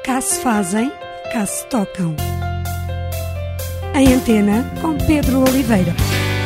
Cá se fazem, cá se tocam. Em Antena, com Pedro Oliveira.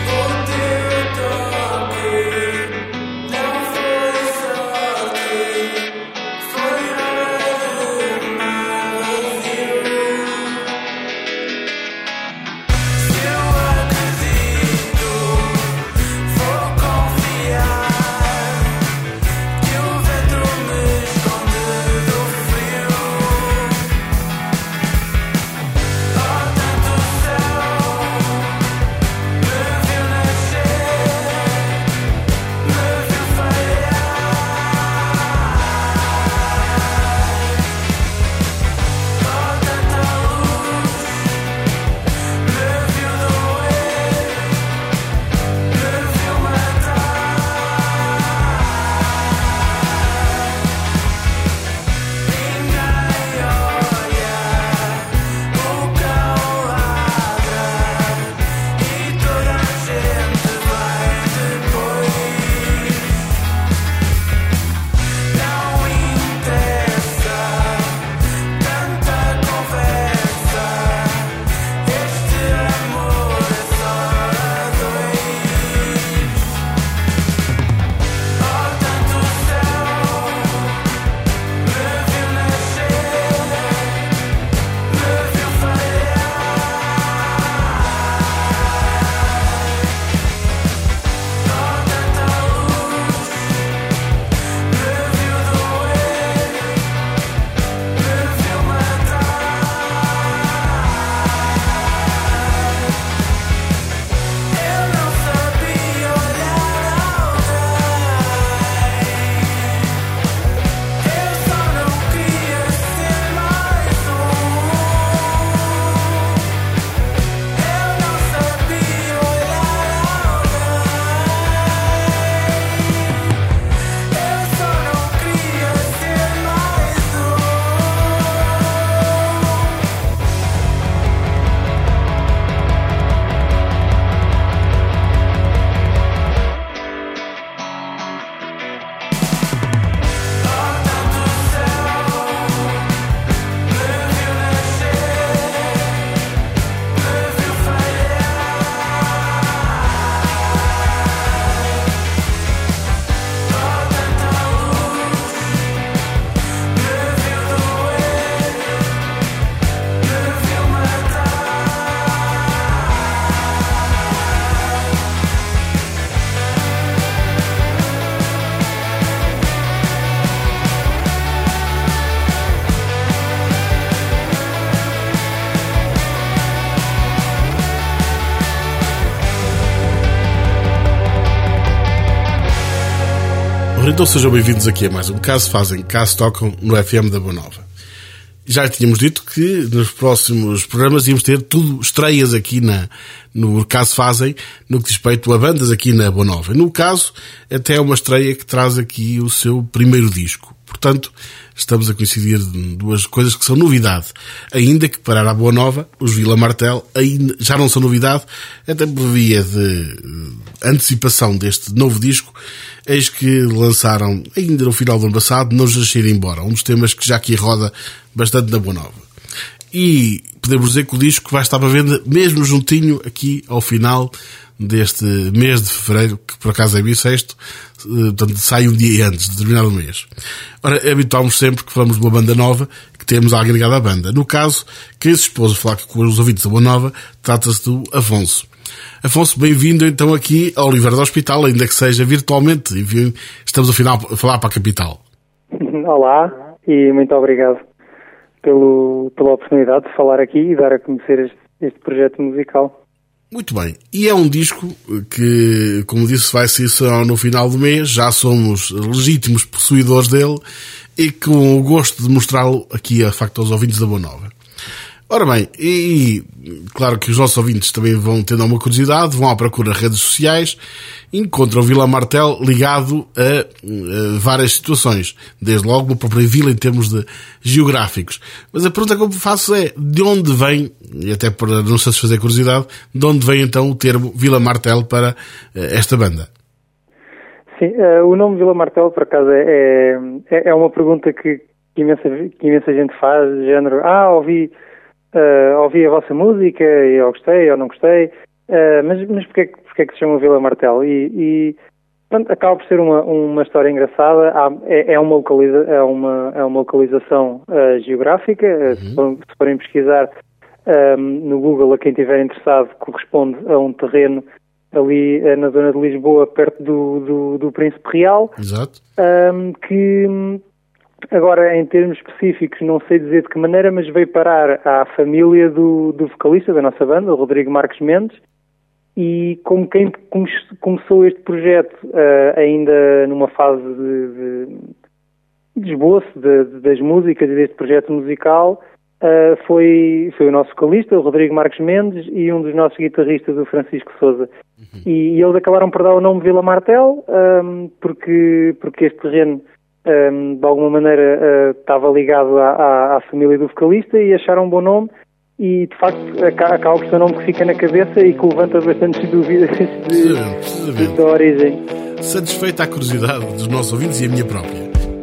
Então sejam bem-vindos aqui a mais um Cá se fazem, cá se tocam no FM da Boa Nova. Já tínhamos dito que nos próximos programas íamos ter tudo estreias aqui no Cá se fazem, no que diz respeito a bandas aqui na Boa Nova. No caso, até é uma estreia que traz aqui o seu primeiro disco. Portanto, estamos a coincidir de duas coisas que são novidade. Ainda que para a Boa Nova, os Vila Martel ainda já não são novidade, até por via de antecipação deste novo disco, eis que lançaram, ainda no final do ano passado, Não Deixar Ir Embora, um dos temas que já aqui roda bastante na Boa Nova. E podemos dizer que o disco vai estar para venda mesmo juntinho aqui ao final deste mês de fevereiro, que por acaso é bissexto, portanto sai um dia antes de terminar o mês. Ora, habituamos sempre que falamos de uma banda nova, que temos alguém ligado à banda. No caso, quem se expôs a falar com os ouvintes da Boa Nova, trata-se do Afonso. Afonso, bem-vindo então aqui ao Oliveira do Hospital, ainda que seja virtualmente. Enfim, estamos afinal a falar para a capital. Olá, e muito obrigado pela oportunidade de falar aqui e dar a conhecer este projeto musical. Muito bem. E é um disco que, como disse, vai ser só no final do mês. Já somos legítimos possuidores dele e com o gosto de mostrá-lo aqui, a facto, aos ouvintes da Boa Nova. Ora bem, e claro que os nossos ouvintes também vão tendo uma curiosidade, vão à procura das redes sociais, encontram o Vila Martel ligado a várias situações, desde logo uma própria vila em termos de geográficos. Mas a pergunta que eu faço é, de onde vem, e até para não satisfazer a curiosidade, de onde vem então o termo Vila Martel para esta banda? Sim, o nome Vila Martel, por acaso, é uma pergunta que imensa gente faz, de género, ouvi a vossa música e eu gostei ou não gostei, mas porquê que se chama Vila Martelo? E pronto, acaba por ser uma história engraçada. É uma localização geográfica. Se forem pesquisar no Google, a quem estiver interessado, corresponde a um terreno ali na zona de Lisboa, perto do Príncipe Real. Exato. Que agora, em termos específicos, não sei dizer de que maneira, mas veio parar à família do vocalista da nossa banda, o Rodrigo Marques Mendes, e como quem começou este projeto ainda numa fase de esboço das músicas e deste projeto musical, foi o nosso vocalista, o Rodrigo Marques Mendes, e um dos nossos guitarristas, o Francisco Sousa. E eles acabaram por dar o nome Vila Martelo, porque este terreno, de alguma maneira, estava ligado à família do vocalista, e acharam um bom nome, e de facto acaba por ser um nome que fica na cabeça e que levanta bastantes dúvidas da origem. Satisfeita a curiosidade dos nossos ouvintes e a minha própria.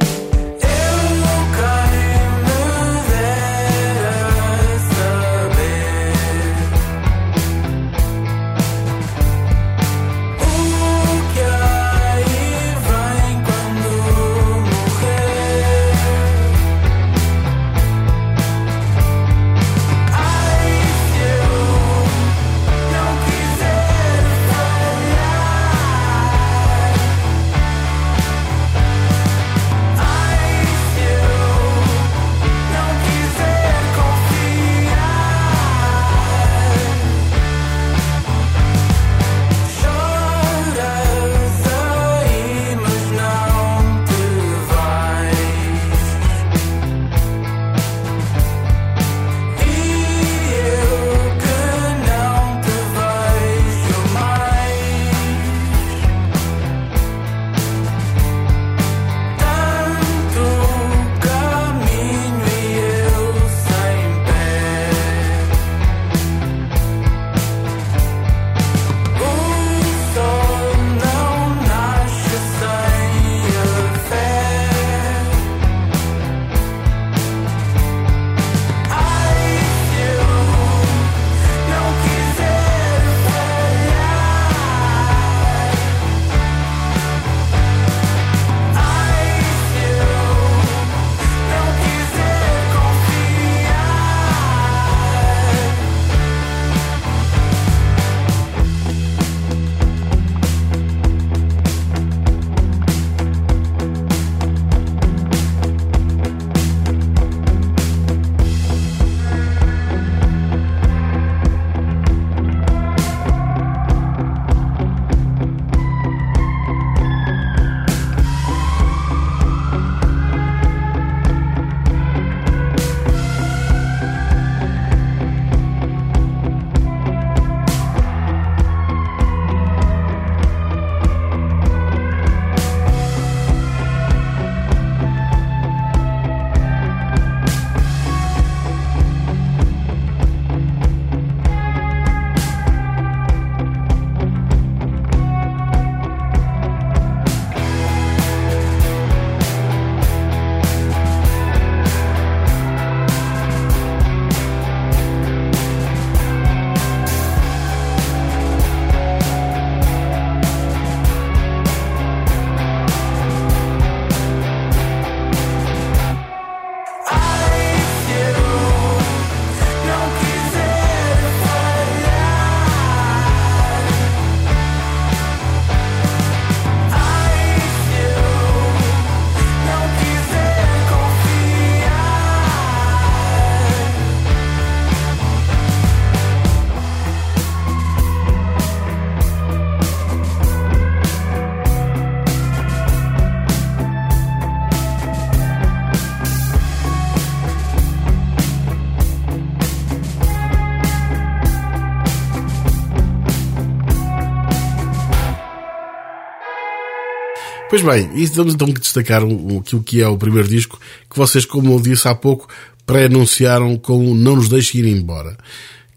Pois bem, e vamos então destacar aquilo que é o primeiro disco, que vocês, como eu disse há pouco, pré-anunciaram como Não Nos Deixe Ir Embora.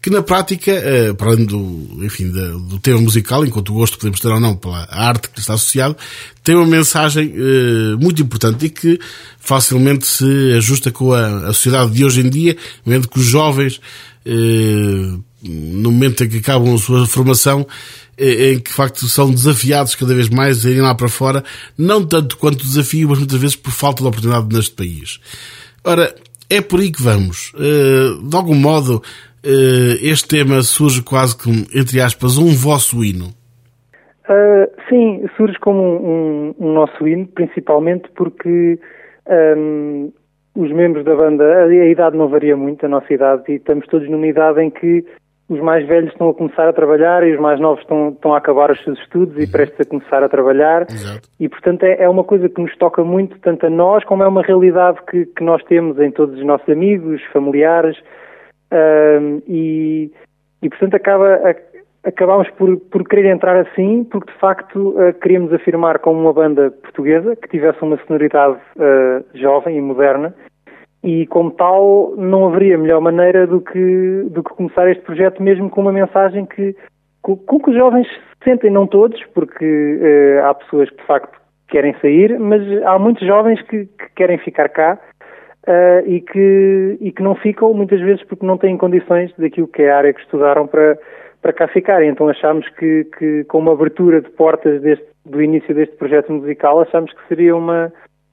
que na prática, para além do tema musical, enquanto o gosto podemos ter ou não pela arte que está associado, tem uma mensagem muito importante e que facilmente se ajusta com a sociedade de hoje em dia, vendo que os jovens, no momento em que acabam a sua formação, em que de facto são desafiados cada vez mais a irem lá para fora, não tanto quanto desafio, mas muitas vezes por falta de oportunidade neste país. Ora, é por aí que vamos. De algum modo, este tema surge quase como, entre aspas, um vosso hino. Sim, surge como um nosso hino, principalmente porque os membros da banda, a idade não varia muito, a nossa idade, e estamos todos numa idade em que os mais velhos estão a começar a trabalhar e os mais novos estão a acabar os seus estudos e prestes a começar a trabalhar. Exato. E, portanto, é uma coisa que nos toca muito, tanto a nós, como é uma realidade que nós temos em todos os nossos amigos, familiares, e portanto, acabámos por querer entrar assim, porque, de facto, queríamos afirmar como uma banda portuguesa, que tivesse uma sonoridade jovem e moderna, e como tal não haveria melhor maneira do que começar este projeto mesmo com uma mensagem com que os jovens se sentem, não todos, porque há pessoas que de facto querem sair, mas há muitos jovens que querem ficar cá e que não ficam muitas vezes porque não têm condições daquilo que é a área que estudaram para cá ficarem. Então achámos que com uma abertura de portas do início deste projeto musical, achámos que seria uma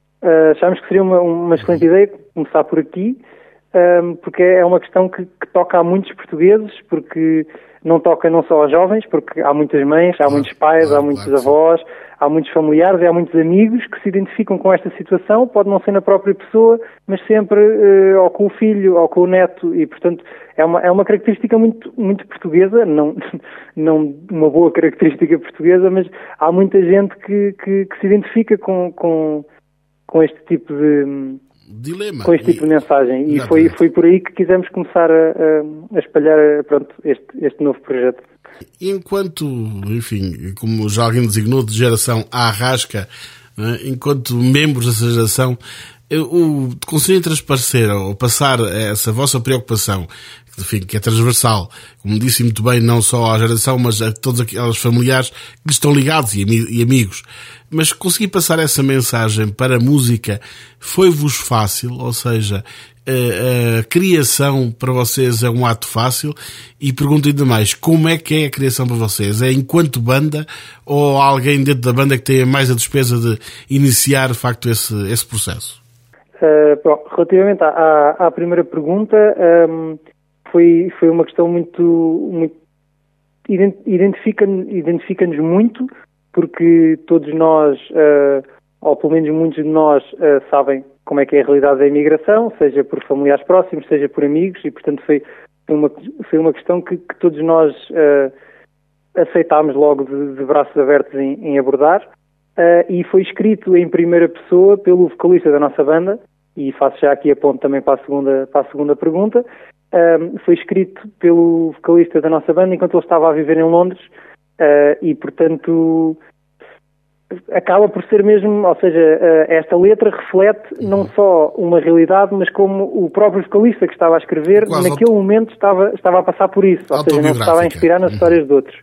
excelente ideia começar por aqui, porque é uma questão que toca a muitos portugueses, porque não toca não só aos jovens, porque há muitas mães, há muitos pais, há muitos avós, há muitos familiares e há muitos amigos que se identificam com esta situação, pode não ser na própria pessoa, mas sempre ou com o filho ou com o neto, e portanto é uma característica muito, muito portuguesa, não uma boa característica portuguesa, mas há muita gente que se identifica com este tipo de dilema, com este tipo de mensagem, e foi por aí que quisemos começar a espalhar este novo projeto. Enquanto, enfim, como já alguém designou, de geração à rasca, né, enquanto membros dessa geração, conseguirem transparecer ou passar essa vossa preocupação, enfim, que é transversal, como disse muito bem, não só à geração, mas a todos aqueles familiares que estão ligados e amigos, mas conseguir passar essa mensagem para a música foi-vos fácil? Ou seja, a criação para vocês é um ato fácil? E pergunto ainda mais, como é que é a criação para vocês? É enquanto banda ou há alguém dentro da banda que tenha mais a despesa de iniciar, de facto, esse processo? Relativamente à primeira pergunta, foi uma questão muito identifica-nos muito, porque todos nós, ou pelo menos muitos de nós, sabem como é que é a realidade da imigração, seja por familiares próximos, seja por amigos, e portanto foi uma questão que todos nós aceitámos logo de braços abertos em abordar, e foi escrito em primeira pessoa pelo vocalista da nossa banda, e faço já aqui a ponto também para a segunda pergunta. Foi escrito pelo vocalista da nossa banda enquanto ele estava a viver em Londres, e portanto acaba por ser mesmo, ou seja, esta letra reflete não só uma realidade, mas como o próprio vocalista que estava a escrever naquele momento estava a passar por isso, ou seja, não se estava a inspirar nas histórias de outros.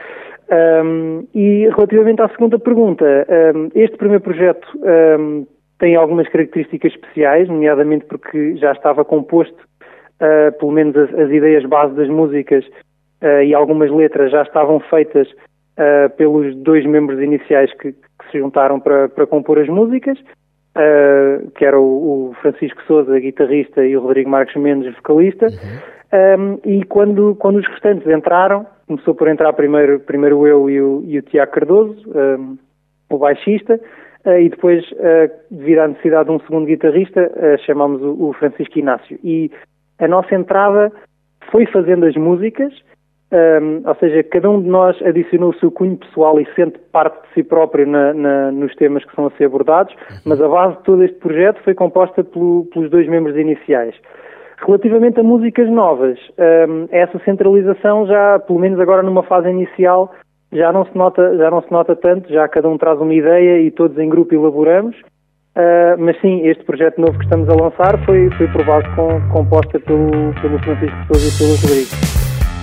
E relativamente à segunda pergunta, este primeiro projeto tem algumas características especiais, nomeadamente porque já estava composto, pelo menos as ideias base das músicas e algumas letras já estavam feitas pelos dois membros iniciais que se juntaram para compor as músicas, que era o Francisco Sousa, guitarrista, e o Rodrigo Marques Mendes, vocalista. E quando os restantes entraram, começou por entrar primeiro eu e o Tiago Cardoso, o baixista, e depois, devido à necessidade de um segundo guitarrista, chamámos o Francisco Inácio. E a nossa entrada foi fazendo as músicas, ou seja, cada um de nós adicionou o seu cunho pessoal e sente parte de si próprio nos temas que são a ser abordados, mas a base de todo este projeto foi composta pelos dois membros iniciais. Relativamente a músicas novas, essa centralização já, pelo menos agora numa fase inicial, já não se nota tanto, já cada um traz uma ideia e todos em grupo elaboramos, mas sim, este projeto novo que estamos a lançar foi por base composta pelo Francisco Sousa e pelo Rodrigo.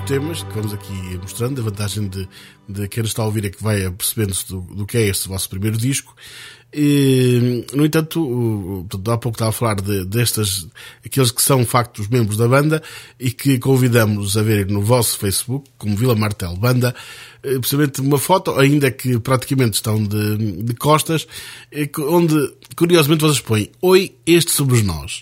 temas que vamos aqui mostrando. A vantagem de quem nos está a ouvir é que vai percebendo-se do que é este vosso primeiro disco. No entanto, há pouco estava a falar aqueles que são de facto os membros da banda e que convidamos a verem no vosso Facebook, como Vila Martelo Banda, precisamente uma foto, ainda que praticamente estão de costas, onde curiosamente vocês põem: "Oi, estes somos nós".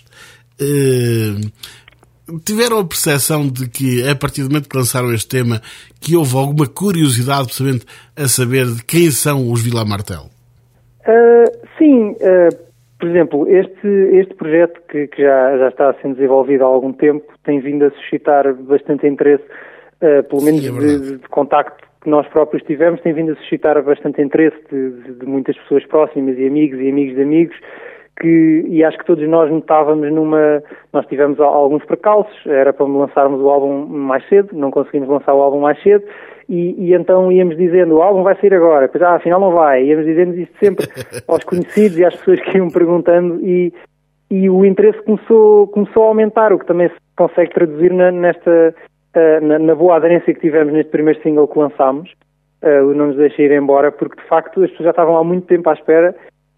Tiveram a percepção de que, a partir do momento que lançaram este tema, que houve alguma curiosidade, precisamente, a saber de quem são os Vila Martelo? Sim, por exemplo, este projeto que já está sendo desenvolvido há algum tempo tem vindo a suscitar bastante interesse, pelo menos de contacto que nós próprios tivemos, tem vindo a suscitar bastante interesse de muitas pessoas próximas e amigos de amigos, e acho que todos nós notávamos nós tivemos alguns percalços, era para lançarmos o álbum mais cedo, não conseguimos lançar o álbum mais cedo, e então íamos dizendo: o álbum vai sair agora, depois afinal não vai, íamos dizendo isto sempre aos conhecidos e às pessoas que iam perguntando, e o interesse começou a aumentar, o que também se consegue traduzir na boa aderência que tivemos neste primeiro single que lançámos, o Não Nos Deixa Ir Embora, porque de facto as pessoas já estavam há muito tempo à espera,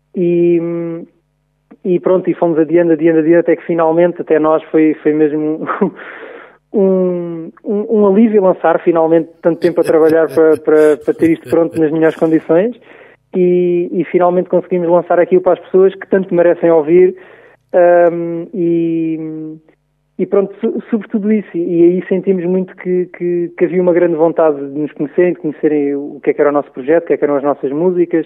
e pronto, e fomos adiando, até que finalmente, até nós, foi mesmo um alívio lançar finalmente tanto tempo a trabalhar para ter isto pronto nas melhores condições, e finalmente conseguimos lançar aquilo para as pessoas que tanto merecem ouvir, e pronto, sobretudo isso, e aí sentimos muito que havia uma grande vontade de nos conhecerem, de conhecerem o que é que era o nosso projeto, o que é que eram as nossas músicas.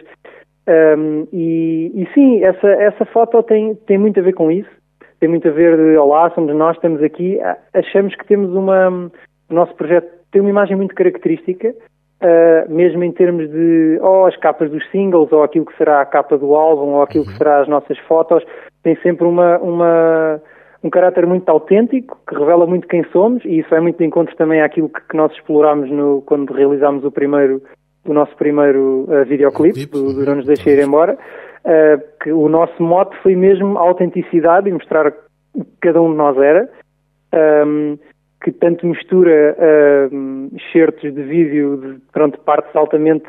E sim, essa foto tem muito a ver com isso, tem muito a ver de: olá, somos nós, estamos aqui. Achamos que temos o nosso projeto tem uma imagem muito característica, mesmo em termos de as capas dos singles, ou aquilo que será a capa do álbum, ou aquilo que será as nossas fotos, tem sempre um caráter muito autêntico, que revela muito quem somos, e isso é muito de encontro também àquilo que nós explorámos quando realizámos o nosso primeiro videoclipe, do Não Nos Deixa Ir Embora, que o nosso mote foi mesmo a autenticidade e mostrar o que cada um de nós era, que tanto mistura excertos de vídeo, de partes altamente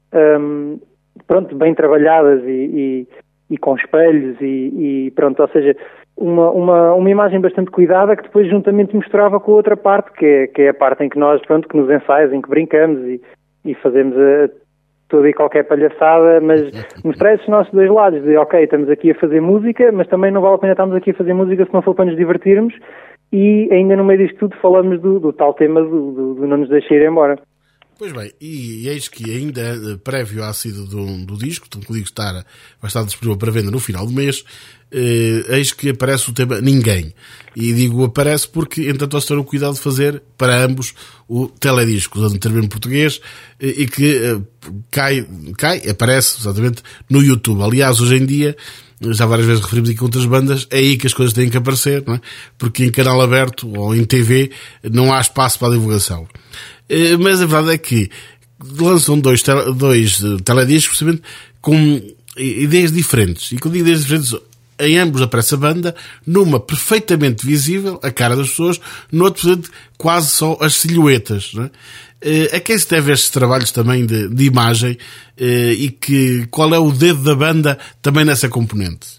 bem trabalhadas e com espelhos, e pronto, ou seja, uma imagem bastante cuidada, que depois juntamente misturava com a outra parte, que é a parte em que nós, que nos ensaios, em que brincamos e fazemos toda e qualquer palhaçada, mas mostrar esses nossos dois lados, de ok, estamos aqui a fazer música, mas também não vale a pena estarmos aqui a fazer música se não for para nos divertirmos, e ainda no meio disto tudo falamos do tal tema do Não Nos Deixa Ir Embora. Pois bem, e eis que ainda prévio à saída do disco, o disco vai estar disponível para venda no final do mês, eis que aparece o tema Ninguém. E digo aparece porque, entretanto, nós terão o cuidado de fazer para ambos o teledisco, usando o termo em português, e que aparece exatamente no YouTube. Aliás, hoje em dia, já várias vezes referimos aqui com outras bandas, é aí que as coisas têm que aparecer, não é? Porque em canal aberto ou em TV não há espaço para a divulgação. Mas a verdade é que lançam dois telediscos com ideias diferentes. E quando digo ideias diferentes, em ambos aparece a banda, numa perfeitamente visível, a cara das pessoas, no outro, quase só as silhuetas. Não é? A quem se deve estes trabalhos também de imagem, e qual é o dedo da banda também nessa componente?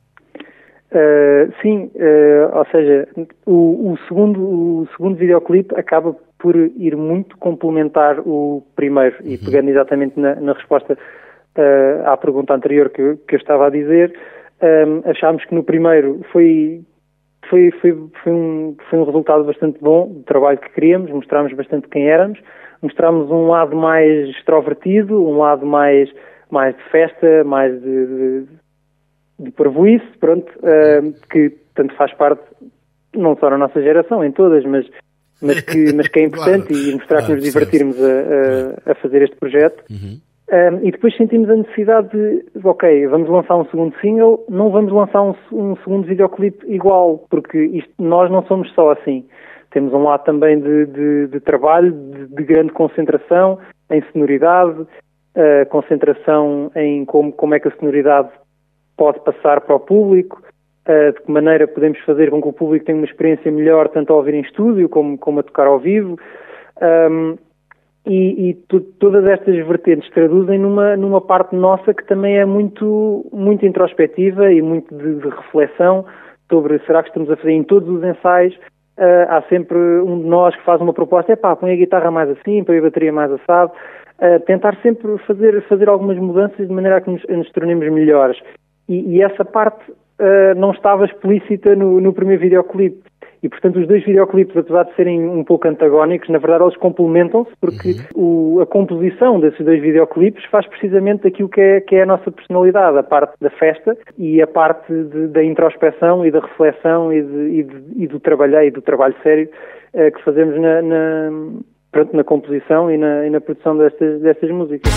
Sim, ou seja, o segundo videoclipe acaba por ir muito complementar o primeiro, e pegando exatamente na resposta à pergunta anterior que eu estava a dizer, achámos que no primeiro foi um resultado bastante bom do trabalho que queríamos, mostrámos bastante quem éramos, mostrámos um lado mais extrovertido, um lado mais de festa, mais de parvoíce, pronto, que tanto faz parte, não só na nossa geração, em todas, mas que é importante, claro, e mostrar que nos divertirmos a fazer este projeto. E depois sentimos a necessidade de, ok, vamos lançar um segundo single, não vamos lançar um segundo videoclipe igual, porque nós não somos só assim. Temos um lado também de trabalho, de grande concentração em sonoridade, concentração em como é que a sonoridade pode passar para o público, de que maneira podemos fazer com que o público tenha uma experiência melhor, tanto a ouvir em estúdio como a tocar ao vivo. Todas estas vertentes traduzem numa parte nossa que também é muito, muito introspectiva e muito de reflexão sobre será que estamos a fazer em todos os ensaios. Há sempre um de nós que faz uma proposta, põe a guitarra mais assim, põe a bateria mais assado, tentar sempre fazer algumas mudanças de maneira a que nos tornemos melhores. E essa parte não estava explícita no primeiro videoclipe. E, portanto, os dois videoclipes, apesar de serem um pouco antagónicos, na verdade eles complementam-se, porque a composição desses dois videoclipes faz precisamente aquilo que é a nossa personalidade, a parte da festa e a parte da introspeção e da reflexão e do trabalho sério que fazemos na composição e na produção destas músicas.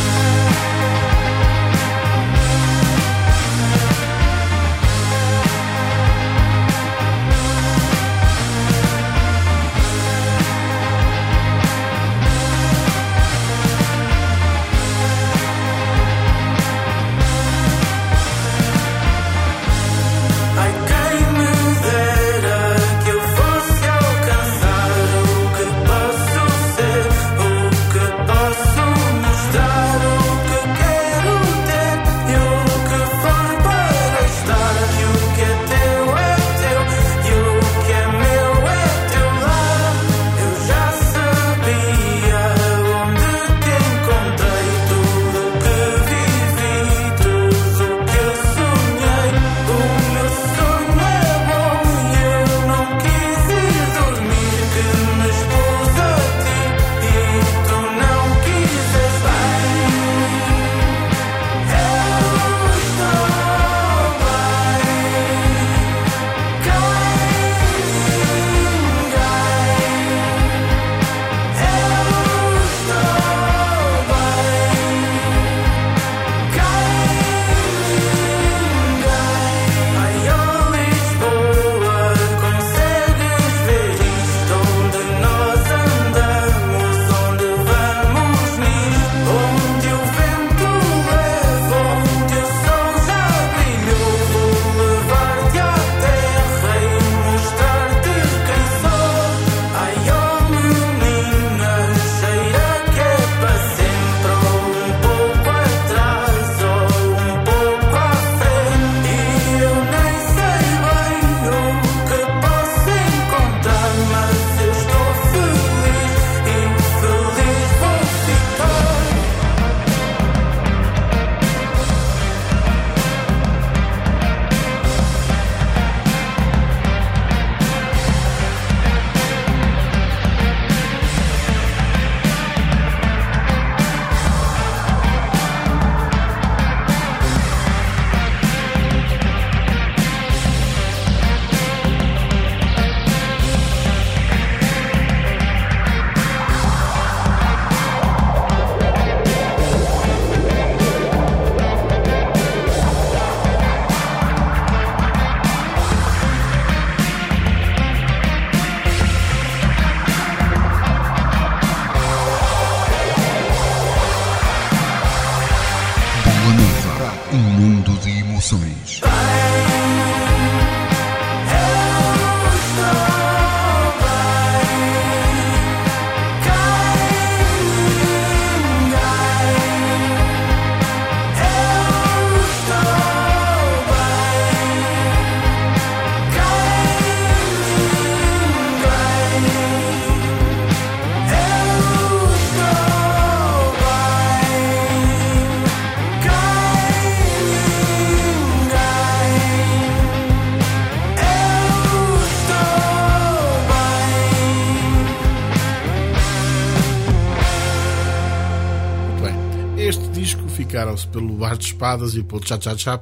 Ficaram-se pelo Bar de Espadas e pelo Tchá-Tchá-Tchá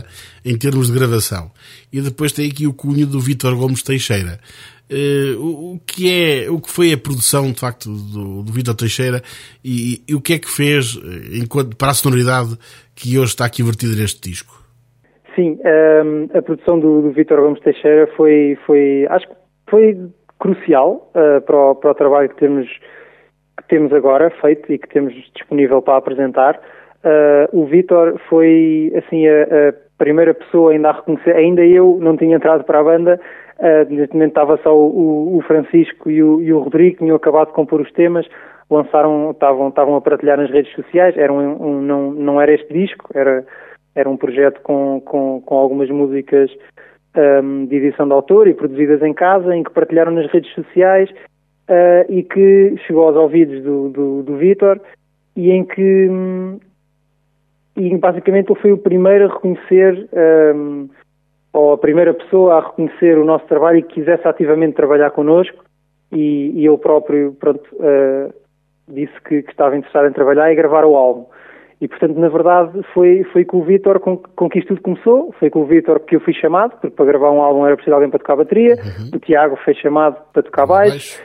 em termos de gravação. E depois tem aqui o cunho do Vítor Gomes Teixeira. O que foi a produção, de facto, do Vítor Teixeira e o que é que fez para a sonoridade que hoje está aqui vertida neste disco? Sim, a produção do Vítor Gomes Teixeira acho que foi crucial para o trabalho que temos agora feito e que temos disponível para apresentar. O Vítor foi assim a primeira pessoa ainda a reconhecer, ainda eu não tinha entrado para a banda, Neste momento estava só o Francisco e o Rodrigo, que tinham acabado de compor os temas, estavam a partilhar nas redes sociais. Não era este disco, era um projeto com algumas músicas de edição de autor e produzidas em casa, em que partilharam nas redes sociais, e que chegou aos ouvidos do Vítor, e em que basicamente ele foi o primeiro a reconhecer, ou a primeira pessoa a reconhecer o nosso trabalho e que quisesse ativamente trabalhar connosco, e ele próprio, disse que estava interessado em trabalhar e gravar o álbum. E, portanto, na verdade, foi com o Vítor com que isto tudo começou. Foi com o Vítor que eu fui chamado, porque para gravar um álbum era preciso alguém para tocar bateria. O Tiago foi chamado para tocar baixo.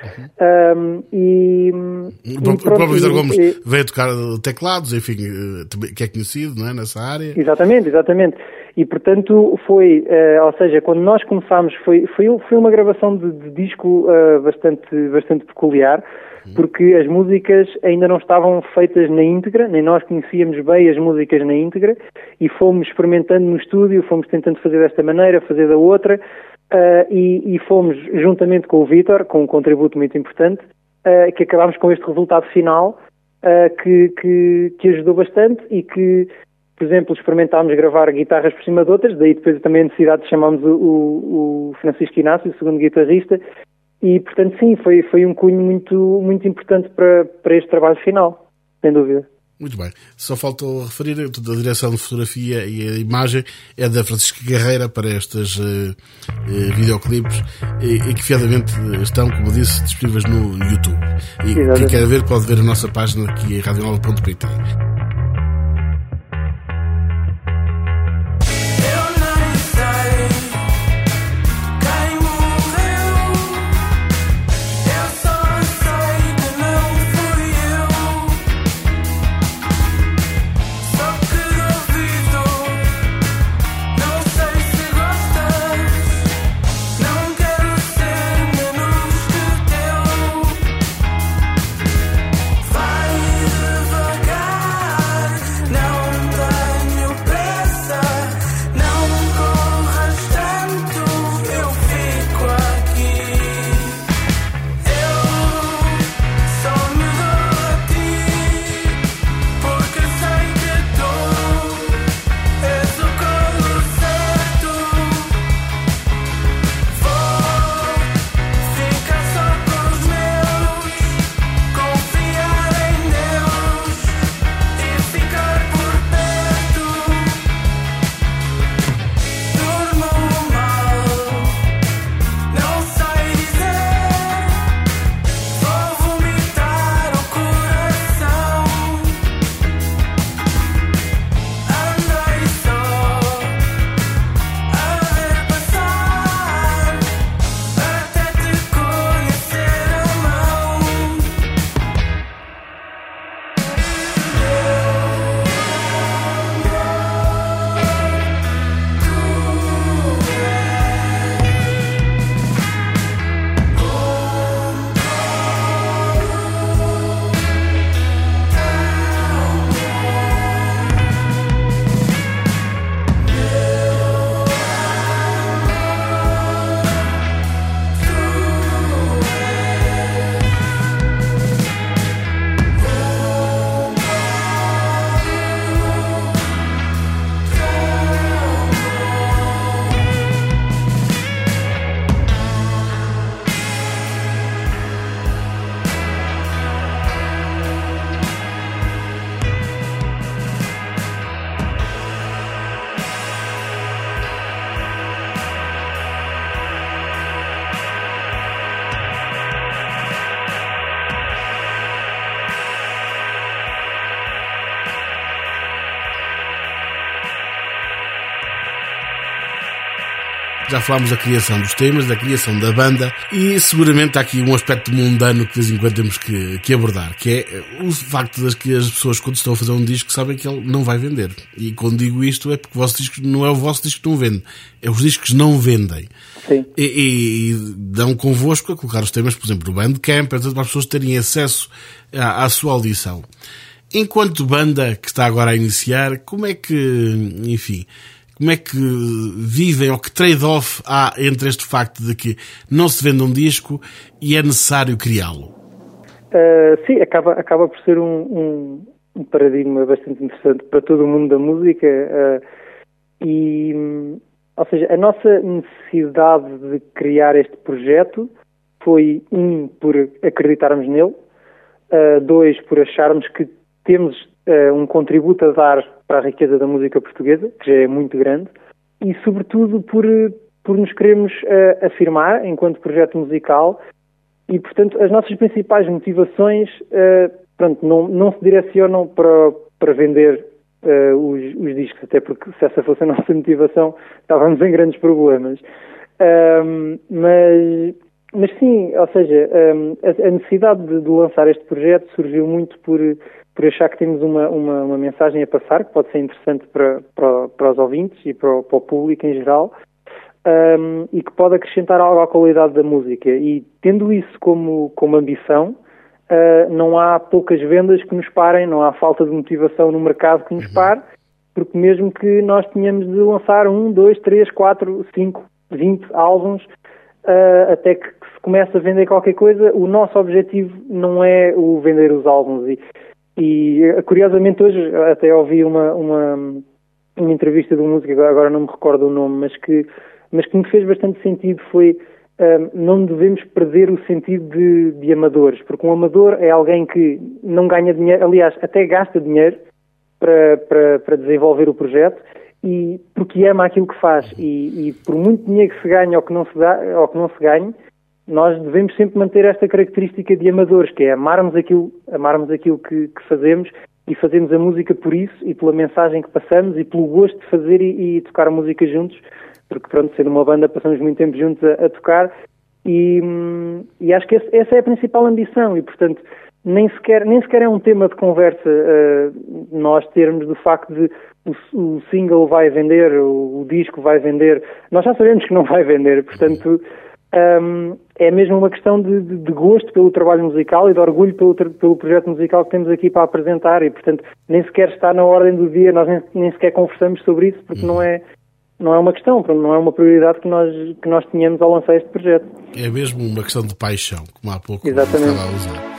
O próprio Vítor Gomes veio tocar teclados, enfim, que é conhecido, não é, nessa área. Exatamente. E, portanto, ou seja, quando nós começámos, foi uma gravação de disco bastante peculiar, porque as músicas ainda não estavam feitas na íntegra, nem nós conhecíamos bem as músicas na íntegra, e fomos experimentando no estúdio, fomos tentando fazer desta maneira, fazer da outra, e fomos, juntamente com o Vítor, com um contributo muito importante, que acabámos com este resultado final, que ajudou bastante, e que, por exemplo, experimentámos gravar guitarras por cima de outras, daí depois também a necessidade de chamarmos o Francisco Inácio, o segundo guitarrista. E, portanto, sim, foi um cunho muito importante para este trabalho final, sem dúvida. Muito bem. Só faltou referir a direção de fotografia e a imagem é da Francisca Guerreira para estes videoclipes, e que fiadamente estão, como eu disse, disponíveis no YouTube. E quem quer ver pode ver a nossa página aqui em radionova.pt. Já falámos da criação dos temas, da criação da banda, e seguramente há aqui um aspecto mundano que de vez em quando temos que abordar, que é o facto de que as pessoas, quando estão a fazer um disco, sabem que ele não vai vender. E quando digo isto é porque o vosso disco não é o vosso disco que não vende, é os discos que não vendem. Sim. E dão convosco a colocar os temas, por exemplo, no Bandcamp, para as pessoas terem acesso à sua audição. Enquanto banda que está agora a iniciar, como é que como é que vivem, ou que trade-off há entre este facto de que não se vende um disco e é necessário criá-lo? Sim, acaba por ser um paradigma bastante interessante para todo o mundo da música, ou seja, a nossa necessidade de criar este projeto foi, por acreditarmos nele, 2, por acharmos que temos um contributo a dar para a riqueza da música portuguesa, que já é muito grande, e sobretudo por nos queremos afirmar enquanto projeto musical. E, portanto, as nossas principais motivações não se direcionam para vender os discos, até porque se essa fosse a nossa motivação estávamos em grandes problemas. Mas sim, ou seja, a necessidade de lançar este projeto surgiu muito por achar que temos uma mensagem a passar, que pode ser interessante para os ouvintes e para o público em geral, e que pode acrescentar algo à qualidade da música. E tendo isso como ambição, não há poucas vendas que nos parem, não há falta de motivação no mercado que nos pare, porque mesmo que nós tenhamos de lançar 1, 2, 3, 4, 5, 20 álbuns, até que se comece a vender qualquer coisa, o nosso objetivo não é o vender os álbuns. E curiosamente hoje até ouvi uma entrevista de um músico, agora não me recordo o nome, mas que me fez bastante sentido. Foi não devemos perder o sentido de amadores, porque um amador é alguém que não ganha dinheiro, aliás, até gasta dinheiro para desenvolver o projeto, e porque ama aquilo que faz, e por muito dinheiro que se ganhe ou que não se ganhe, nós devemos sempre manter esta característica de amadores, que é amarmos aquilo que fazemos, e fazemos a música por isso, e pela mensagem que passamos, e pelo gosto de fazer e tocar a música juntos, porque pronto, sendo uma banda passamos muito tempo juntos a tocar, e acho que essa é a principal ambição, e portanto nem sequer é um tema de conversa nós termos do facto de o single vai vender, o disco vai vender. Nós já sabemos que não vai vender, portanto é mesmo uma questão de gosto pelo trabalho musical e de orgulho pelo projeto musical que temos aqui para apresentar, e portanto nem sequer está na ordem do dia, nós nem sequer conversamos sobre isso, porque não é uma questão, não é uma prioridade que nós tínhamos ao lançar este projeto. É mesmo uma questão de paixão, como há pouco Exatamente. Estava a usar.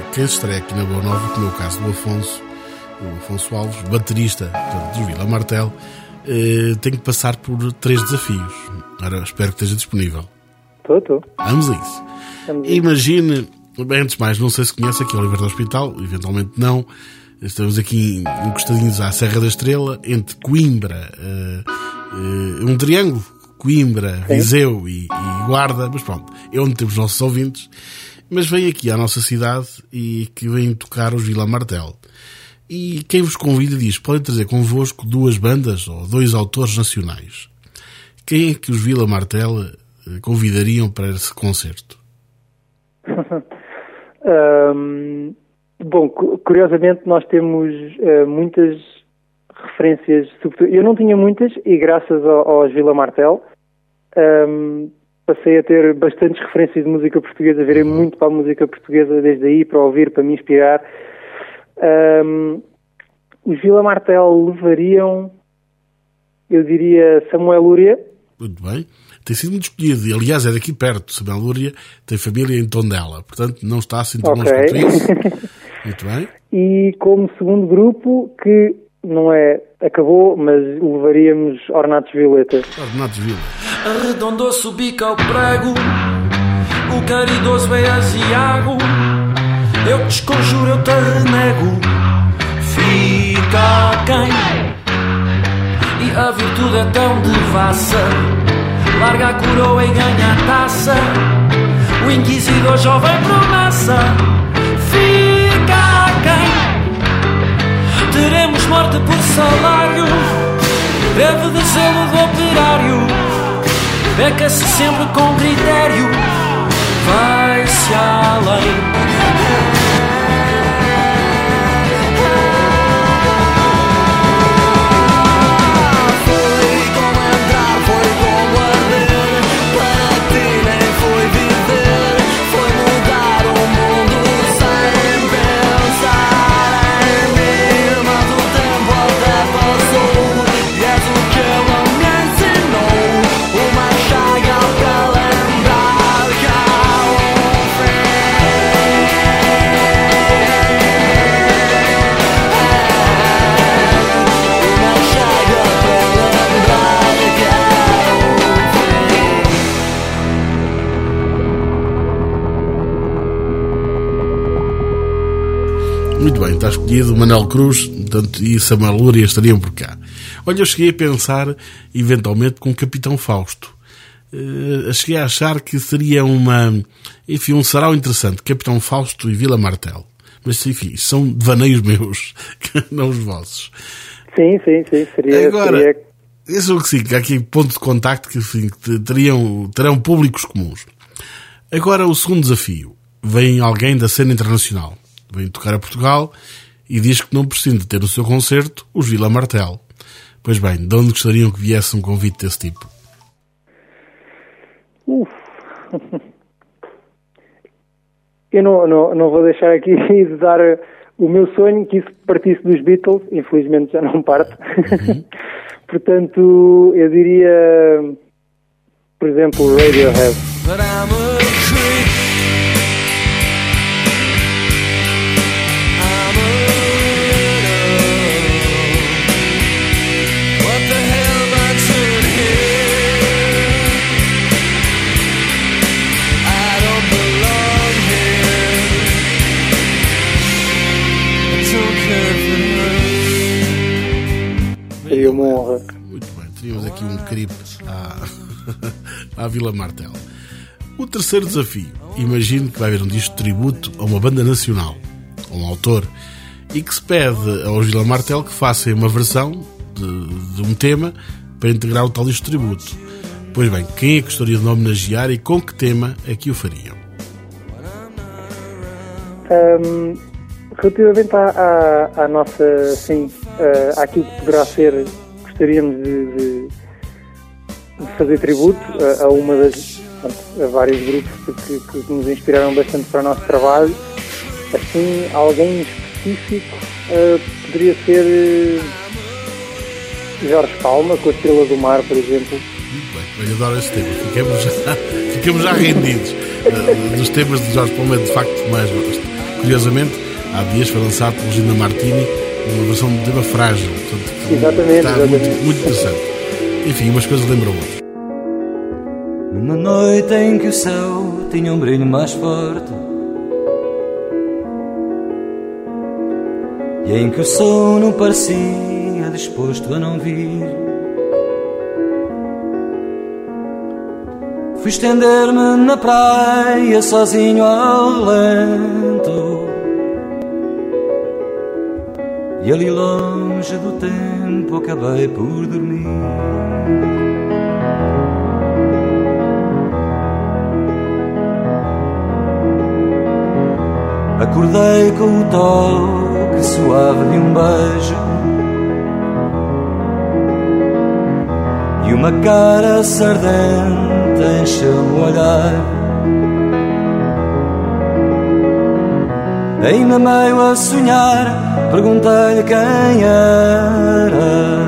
quem se estreia aqui na Boa Nova, como é o caso do Afonso Alves, baterista, portanto, do Vila Martel, tem que passar por 3 desafios. Ora, espero que esteja disponível. Estou. Vamos a isso. Imagine, bem, antes de mais, não sei se conhece aqui o Oliveira do Hospital, eventualmente não. Estamos aqui encostadinhos à Serra da Estrela, entre Coimbra, um triângulo, Coimbra, sim, Viseu e Guarda, mas pronto, é onde temos nossos ouvintes, mas vem aqui à nossa cidade e que vem tocar os Vila Martel. E quem vos convida diz, podem trazer convosco 2 bandas ou 2 autores nacionais. Quem é que os Vila Martel convidariam para esse concerto? Bom, curiosamente nós temos muitas referências, eu não tinha muitas e graças aos Vila Martel passei a ter bastantes referências de música portuguesa, virei muito para a música portuguesa desde aí, para ouvir, para me inspirar. Os Vila Martel levariam, eu diria, Samuel Lúria. Muito bem. Tem sido muito escolhido. E, aliás, é daqui perto. Samuel Lúria tem família em Tondela. Portanto, não está assim tão longe quanto isso. Muito bem. E como segundo grupo, que não é, acabou, mas levaríamos Ornatos Violeta. Ornatos Violeta. Arredondou-se o bico ao prego, o caridoso é aziago. Eu te desconjuro, eu te renego. Fica quem? E a virtude é tão devassa. Larga a coroa e ganha a taça. O inquisidor jovem promessa. Fica quem? Teremos morte por salário. Deve de zelo do operário. Beca-se sempre com critério. Vai-se além. Muito bem, está escolhido Manuel Cruz, portanto, e Samuel Lúria estariam por cá. Olha, eu cheguei a pensar, eventualmente, com o Capitão Fausto. Cheguei a achar que seria um sarau interessante, Capitão Fausto e Vila Martel. Mas, enfim, são devaneios meus, não os vossos. Sim, seria... Agora, eu julgo que sim, que há aqui ponto de contacto que terão públicos comuns. Agora, o segundo desafio. Vem alguém da cena internacional. Vem tocar a Portugal e diz que não prescinde de ter no seu concerto os Vila Martel. Pois bem, de onde gostariam que viesse um convite desse tipo? Eu não vou deixar aqui de dar o meu sonho, que isso partisse dos Beatles, infelizmente já não parte. Portanto, eu diria, por exemplo, Radiohead. Seria uma honra. Muito bem, teríamos aqui um creep à Vila Martel. O terceiro desafio. Imagino que vai haver um disco de tributo a uma banda nacional, a um autor, e que se pede aos Vila Martel que façam uma versão de um tema para integrar o tal disco de tributo. Pois bem, quem é que gostaria de homenagear e com que tema é que o fariam? Relativamente à nossa, sim, àquilo que poderá ser, gostaríamos de fazer tributo a vários grupos que nos inspiraram bastante para o nosso trabalho. Assim, alguém específico poderia ser Jorge Palma, com a Estrela do Mar, por exemplo. Muito bem, eu adoro esse tema. Ficamos já rendidos. Dos temas de Jorge Palma é de facto mais gosto. Curiosamente, há dias foi lançado por Regina Martini uma versão de tema Frágil. Portanto, Exatamente, está exatamente. muito interessante. Enfim, umas coisas lembram outras. Numa noite em que o céu tinha um brilho mais forte e em que o sono parecia disposto a não vir, fui estender-me na praia sozinho ao relento, e ali longe do tempo acabei por dormir. Acordei com o toque suave de um beijo e uma cara sardenta encheu-me o olhar. Ainda meio a sonhar, perguntei-lhe quem era.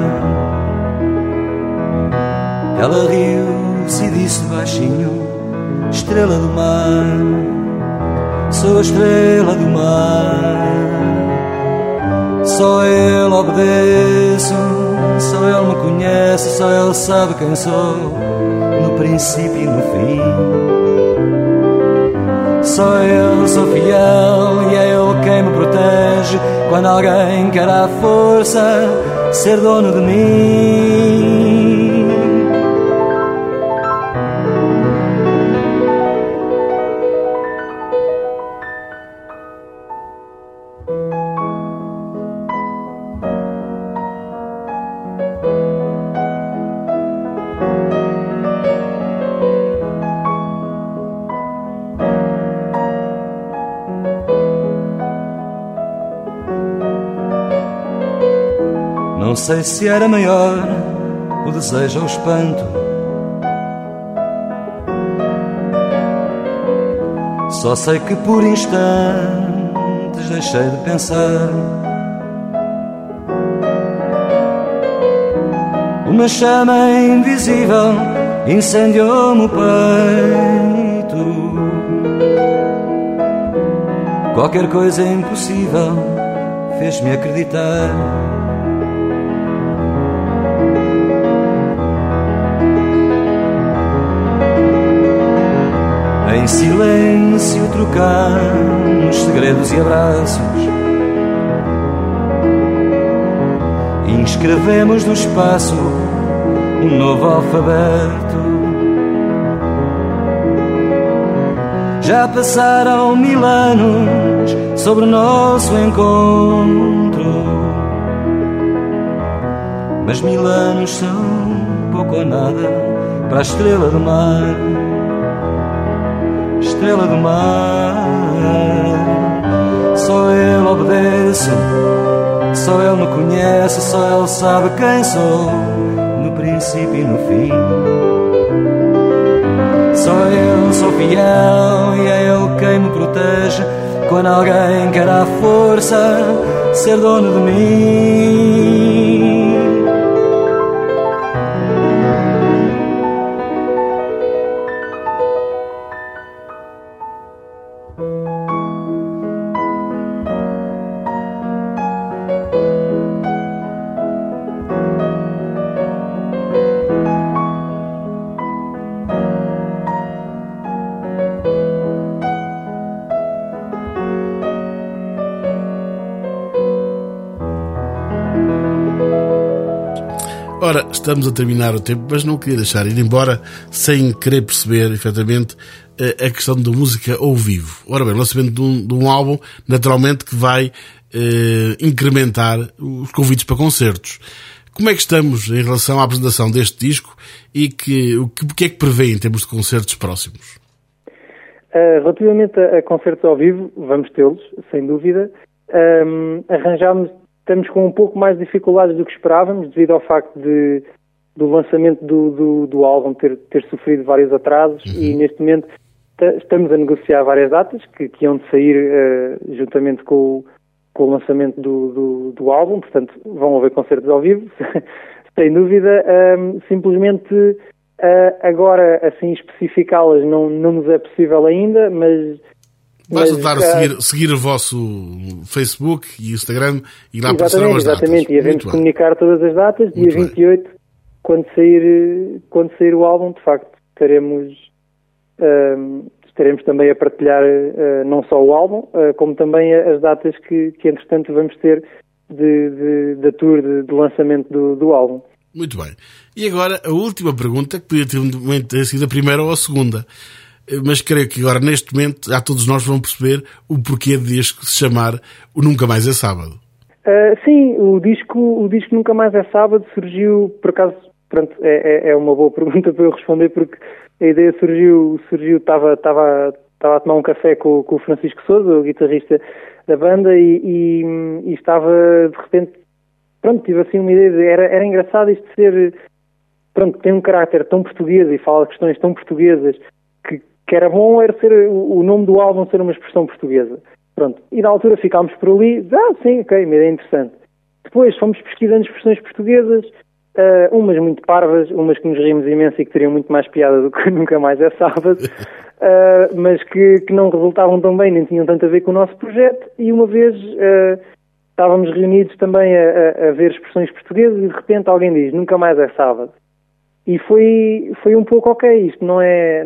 Ela riu-se e disse baixinho: estrela do mar, sou a estrela do mar. Só ele obedeço, só ele me conhece, só ele sabe quem sou, no princípio e no fim. Só eu sou fiel e é ele quem me protege quando alguém quer à força ser dono de mim. Não sei se era maior o desejo ou o espanto, só sei que por instantes deixei de pensar. Uma chama invisível incendiou-me o peito. Qualquer coisa impossível fez-me acreditar. Em silêncio trocamos segredos e abraços, e inscrevemos no espaço um novo alfabeto. Já passaram 1000 anos sobre o nosso encontro, mas 1000 anos são pouco ou nada para a estrela do mar. Estrela do mar, só ele obedeço, só ele me conhece, só ele sabe quem sou, no princípio e no fim. Só eu sou fiel e é ele quem me protege quando alguém quer à força ser dono de mim. Ora, estamos a terminar o tempo, mas não queria deixar ir embora sem querer perceber, efetivamente, a questão da música ao vivo. Ora bem, o lançamento de um álbum, naturalmente, que vai incrementar os convites para concertos. Como é que estamos em relação à apresentação deste disco e o que é que prevê em termos de concertos próximos? Relativamente a concertos ao vivo, vamos tê-los, sem dúvida. Estamos com um pouco mais de dificuldades do que esperávamos, devido ao facto do lançamento do álbum ter sofrido vários atrasos, e neste momento estamos a negociar várias datas que iam de sair juntamente com o lançamento do álbum, portanto vão haver concertos ao vivo, sem dúvida. Simplesmente agora assim especificá-las não nos é possível ainda, mas Basta dar seguir o vosso Facebook e Instagram e lá aparecerão as datas. Exatamente, e havemos comunicar todas as datas. Dia 28, quando sair o álbum, de facto, estaremos também a partilhar não só o álbum, como também as datas que entretanto vamos ter da tour de lançamento do álbum. Muito bem. E agora a última pergunta, que podia ter sido a primeira ou a segunda, mas creio que agora neste momento já todos nós vamos perceber o porquê de disco se chamar O Nunca Mais é Sábado. Sim, o disco Nunca Mais é Sábado surgiu, por acaso, pronto, é uma boa pergunta para eu responder, porque a ideia surgiu, estava a tomar um café com o Francisco Sousa, o guitarrista da banda, e estava, de repente, pronto, tive assim uma ideia, era engraçado isto de ser, pronto, tem um caráter tão português e fala de questões tão portuguesas, que era bom era ser o nome do álbum ser uma expressão portuguesa. Pronto, e na altura ficámos por ali, sim, ok, uma ideia interessante. Depois fomos pesquisando expressões portuguesas, umas muito parvas, umas que nos rimos imenso e que teriam muito mais piada do que Nunca Mais é Sábado, mas que não resultavam tão bem, nem tinham tanto a ver com o nosso projeto, e uma vez estávamos reunidos também a ver expressões portuguesas e de repente alguém diz Nunca Mais é Sábado. E foi um pouco ok, isto não é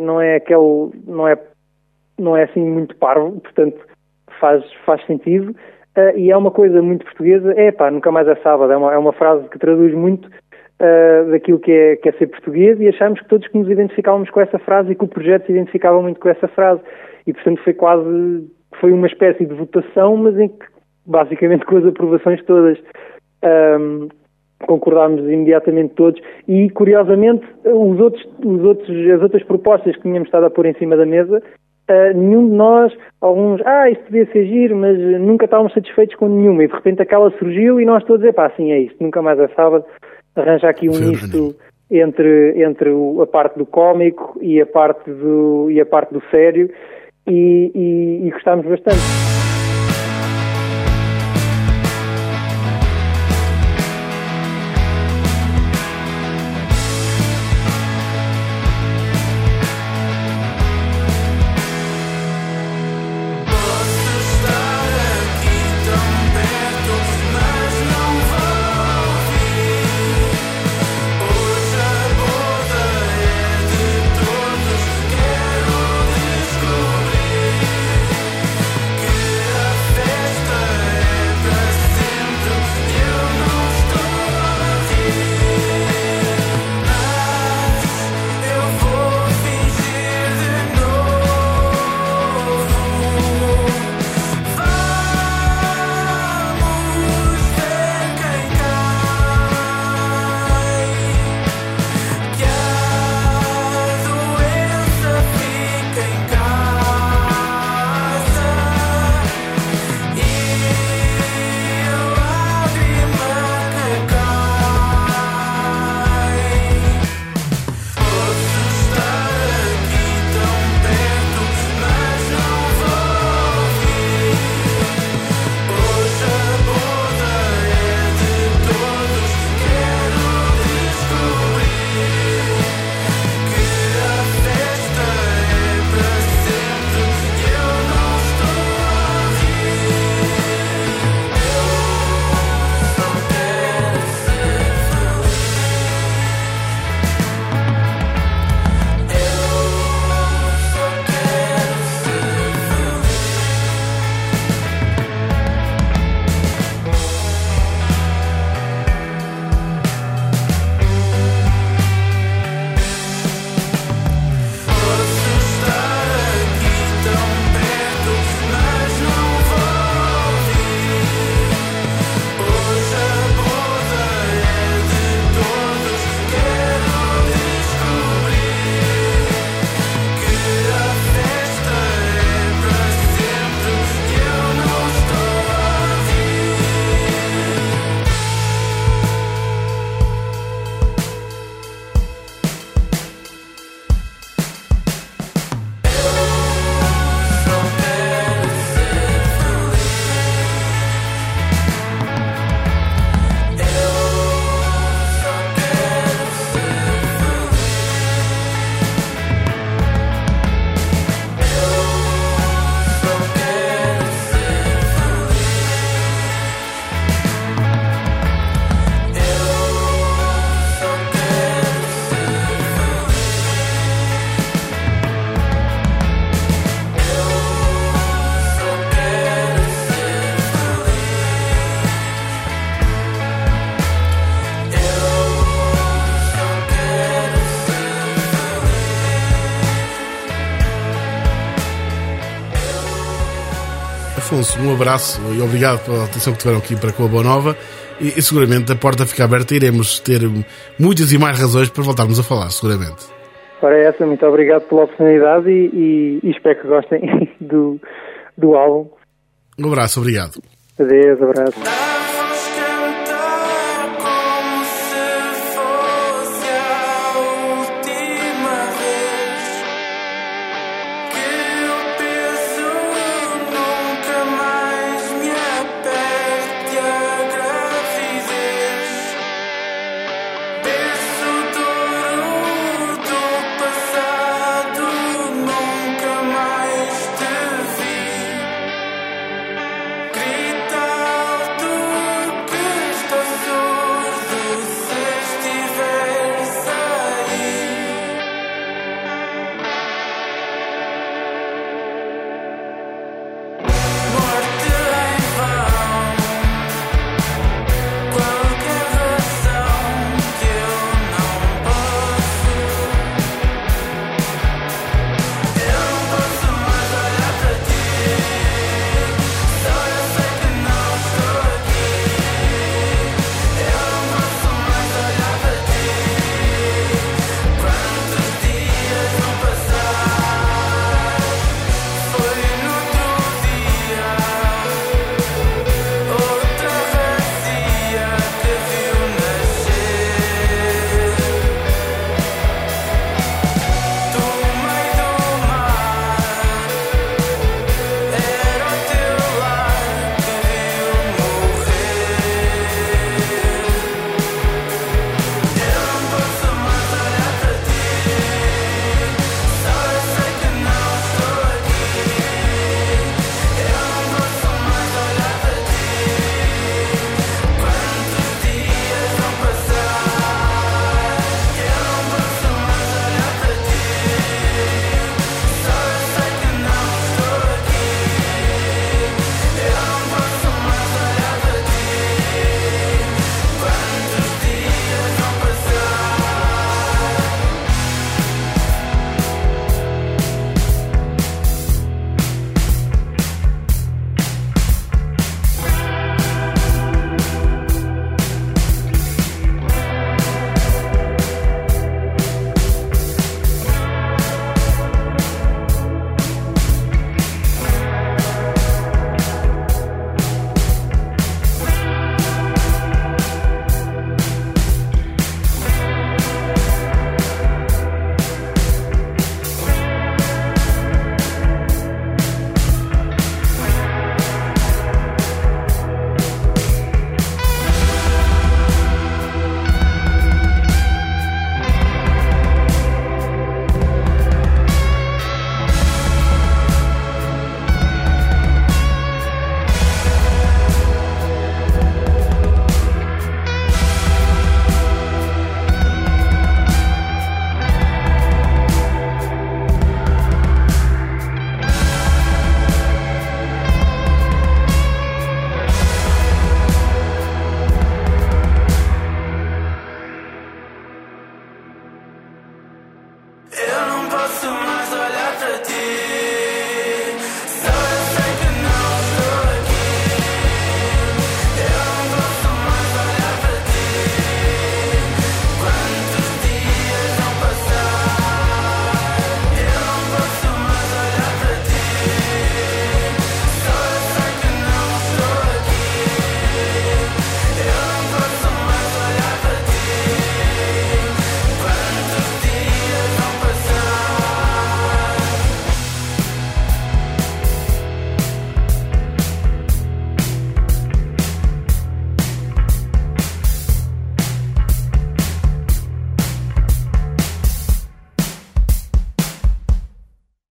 assim muito parvo, portanto faz sentido, e é uma coisa muito portuguesa, nunca mais é sábado, é uma frase que traduz muito daquilo que é ser português, e achámos que todos que nos identificávamos com essa frase e que o projeto se identificava muito com essa frase, e portanto foi uma espécie de votação, mas em que basicamente com as aprovações todas concordámos imediatamente todos, e curiosamente as outras propostas que tínhamos estado a pôr em cima da mesa, nenhum de nós, alguns, isto podia ser giro, mas nunca estávamos satisfeitos com nenhuma, e de repente aquela surgiu e nós todos, sim, é isto, Nunca Mais é Sábado, arranja aqui um misto entre a parte do cómico e a parte do sério, e gostámos bastante. Que Afonso, um abraço e obrigado pela atenção que tiveram aqui para com a Boa Nova e seguramente a porta fica aberta e iremos ter muitas e mais razões para voltarmos a falar, seguramente. Ora, essa, muito obrigado pela oportunidade e espero que gostem do álbum. Um abraço, obrigado. Adeus, abraço.